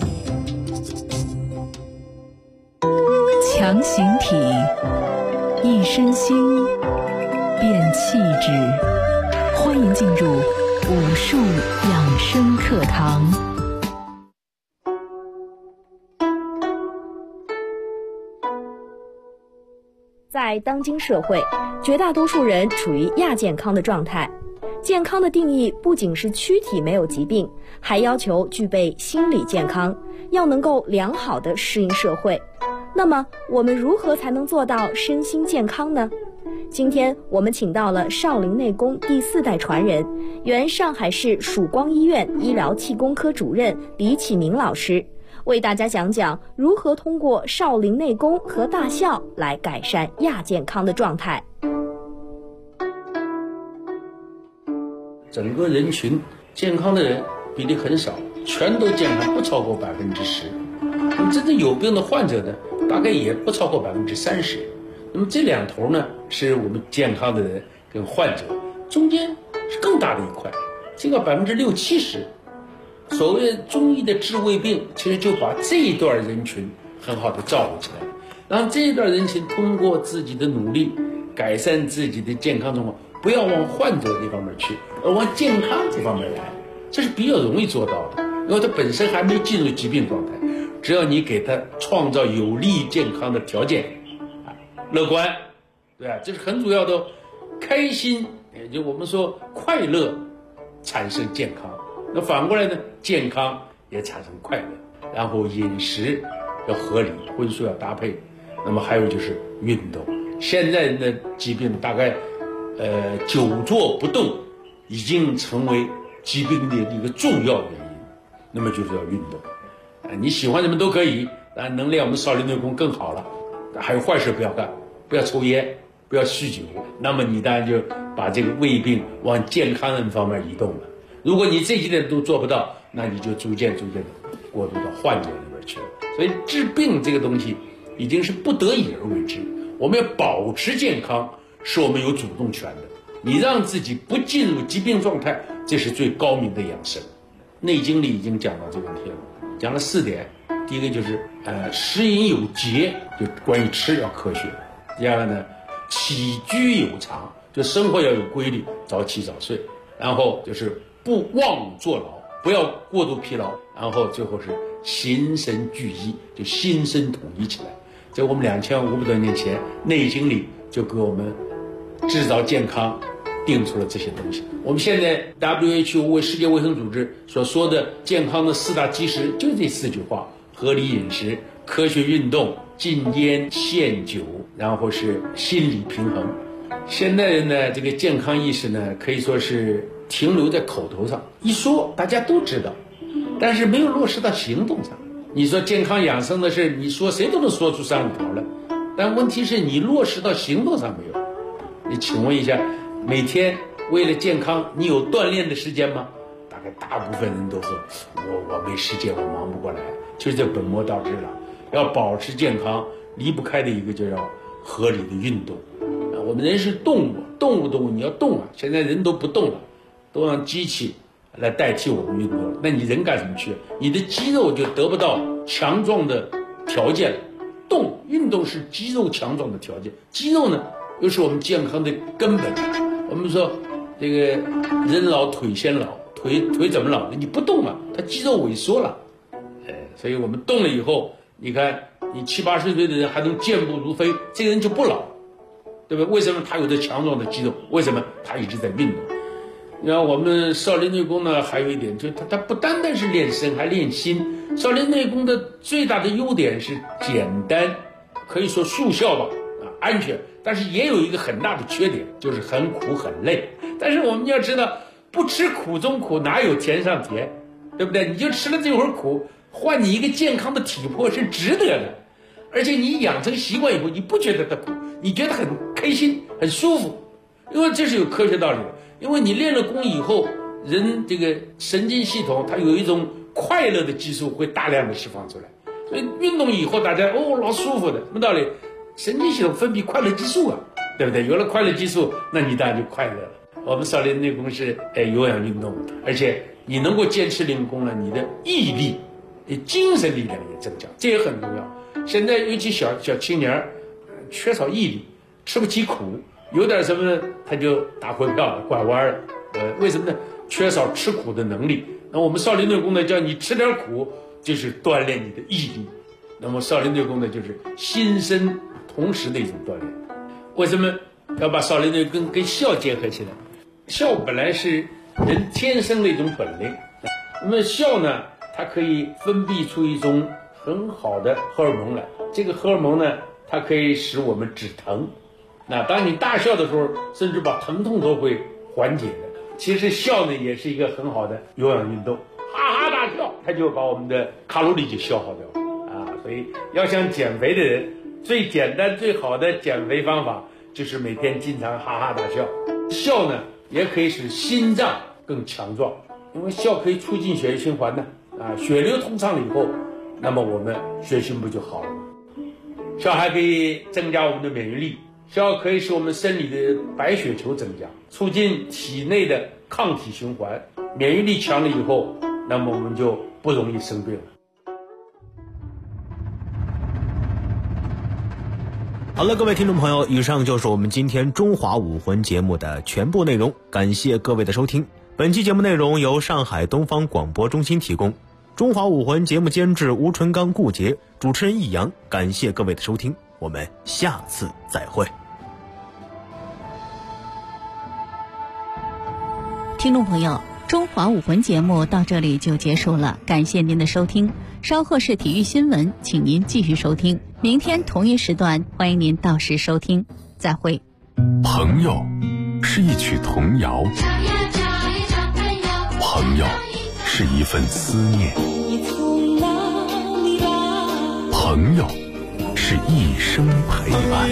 强形体，一身轻，变气质。欢迎进入武术养生课堂。 在当今社会，绝大多数人处于亚健康的状态。健康的定义不仅是躯体没有疾病，还要求具备心理健康，要能够良好的适应社会。那么我们如何才能做到身心健康呢？今天我们请到了少林内功第4代传人，原上海市曙光医院医疗气功科主任李启明老师，为大家讲讲如何通过少林内功和大笑来改善亚健康的状态。 整个人群健康的人比例很少，全都健康不超过10%。那么真正有病的患者呢，大概也不超过30%。那么这两头呢，是我们健康的人跟患者，中间是更大的一块，这个60-70%。所谓中医的治胃病，其实就把这一段人群很好的照顾起来，让这一段人群通过自己的努力改善自己的健康状况，不要往患者这方面去，而往健康这方面来，这是比较容易做到的，因为他本身还没进入疾病状态，只要你给他创造有利健康的条件，乐观，对吧？这是很主要的，开心，也就我们说快乐产生健康，那反过来呢，健康也产生快乐。然后饮食要合理，荤素要搭配，那么还有就是运动。现在人的疾病大概久坐不动已经成为疾病的一个重要原因，那么就是要运动。你喜欢什么都可以，当然能练我们少林内功更好了。还有坏事不要干，不要抽烟，不要酗酒，那么你当然就把这个胃病往健康的方面移动了。如果你这几点都做不到，那你就逐渐的过渡到患者里边去了。所以治病这个东西已经是不得已而为之，我们要保持健康是我们有主动权的，你让自己不进入疾病状态，这是最高明的养生。内经里已经讲到这个问题了，讲了4点。第一个就是食饮有节，就关于吃要科学。第二个呢，起居有常，就生活要有规律，早起早睡。然后就是不妄坐牢，不要过度疲劳。然后最后是形神俱一，就心身统一起来。在我们2500多年前，内经里就给我们制造健康定出了这些东西。我们现在 WHO 为世界卫生组织所说的健康的4大基石，就这4句话：合理饮食、科学运动、禁烟限酒，然后是心理平衡。现代人呢，这个健康意识呢，可以说是停留在口头上，一说大家都知道，但是没有落实到行动上。你说健康养生的事，你说谁都能说出3-5条来，但问题是你落实到行动上没有。你请问一下，每天为了健康，你有锻炼的时间吗？大部分人都说我没时间，我忙不过来，其实这本末倒置了。要保持健康，离不开的一个就要合理的运动。我们人是动物，动物你要动啊！现在人都不动了，都让机器来代替我们运动，那你人干什么去？你的肌肉就得不到强壮的条件。运动是肌肉强壮的条件，肌肉呢又是我们健康的根本。我们说这个人老腿先老，腿怎么老？你不动了，它肌肉萎缩了。所以我们动了以后，你看你70、80岁的人还能健步如飞，这个人就不老，对吧？为什么他有着强壮的肌肉？为什么他一直在运动？然后我们少林内功呢，还有一点就是他不单单是练身，还练心。少林内功的最大的优点是简单，可以说速效吧，安全。但是也有一个很大的缺点，就是很苦很累。但是我们要知道，不吃苦中苦，哪有甜上甜，对不对？你就吃了这会儿苦，换你一个健康的体魄是值得的。而且你养成习惯以后，你不觉得它苦，你觉得很开心很舒服，因为这是有科学道理的。因为你练了功以后，人这个神经系统它有一种快乐的激素会大量的释放出来，所以运动以后大家老舒服的，什么道理？神经系统分泌快乐激素啊，对不对？有了快乐激素，那你当然就快乐了。我们少林内功是有氧运动，而且你能够坚持练功了，你的毅力、精神力量也增强，这也很重要。现在尤其小青年缺少毅力，吃不起苦，有点什么他就打回票了，拐弯了。为什么呢？缺少吃苦的能力。那我们少林内功呢，叫你吃点苦，就是锻炼你的毅力。那么少林内功呢，就是心身同时的一种锻炼。为什么要把少林内功跟笑结合起来？笑本来是人天生的一种本领，那么笑呢，它可以分泌出一种很好的荷尔蒙来。这个荷尔蒙呢，它可以使我们止疼。那当你大笑的时候，甚至把疼痛都会缓解的。其实笑呢，也是一个很好的有氧运动，哈哈大笑，它就把我们的卡路里就消耗掉了啊。所以要想减肥的人，最简单最好的减肥方法就是每天经常哈哈大笑。笑呢，也可以使心脏更强壮，因为笑可以促进血液循环呢啊，血流通畅了以后，那么我们血循不就好了吗？笑还可以增加我们的免疫力。笑可以使我们身体的白血球增加，促进体内的抗体循环，免疫力强了以后，那么我们就不容易生病了。 好了，各位听众朋友，以上就是我们今天中华武魂节目的全部内容，感谢各位的收听。本期节目内容由上海东方广播中心提供，中华武魂节目监制吴纯刚、顾杰，主持人易阳，感谢各位的收听，我们下次再会。 听众朋友，中华武魂节目到这里就结束了，感谢您的收听。稍后是体育新闻，请您继续收听。明天同一时段，欢迎您到时收听。再会。 朋友是一曲童谣，朋友是一份思念，朋友是一生陪伴。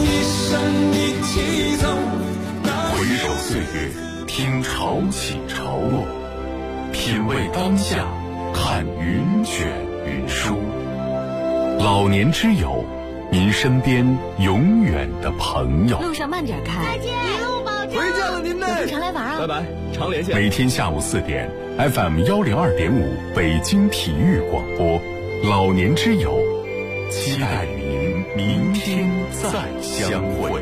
回首岁月，听潮起潮落，品味当下，看云卷云舒。老年之友，您身边永远的朋友。 路上慢点开，再见，一路保重。 回见了您嘞， 有空常来玩啊！ 拜拜，常连线。每天下午4点 ，FM 102.5北京体育广播，老年之友，期待与您明天再相会。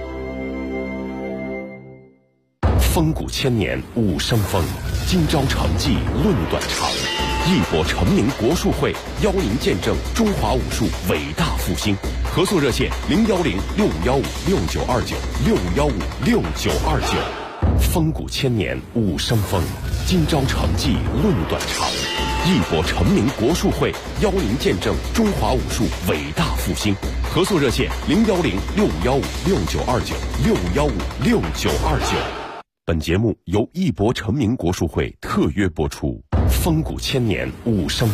风骨千年武生风，今朝成绩论短长。义博成名国术会邀您见证中华武术伟大复兴，合作热线010-6515-6929，615-6929。风骨千年武生风，今朝成绩论短长。义博成名国术会邀您见证中华武术伟大复兴，合作热线010-6515-6929，615-6929。本节目由义博成名国术会特约播出。风骨千年武生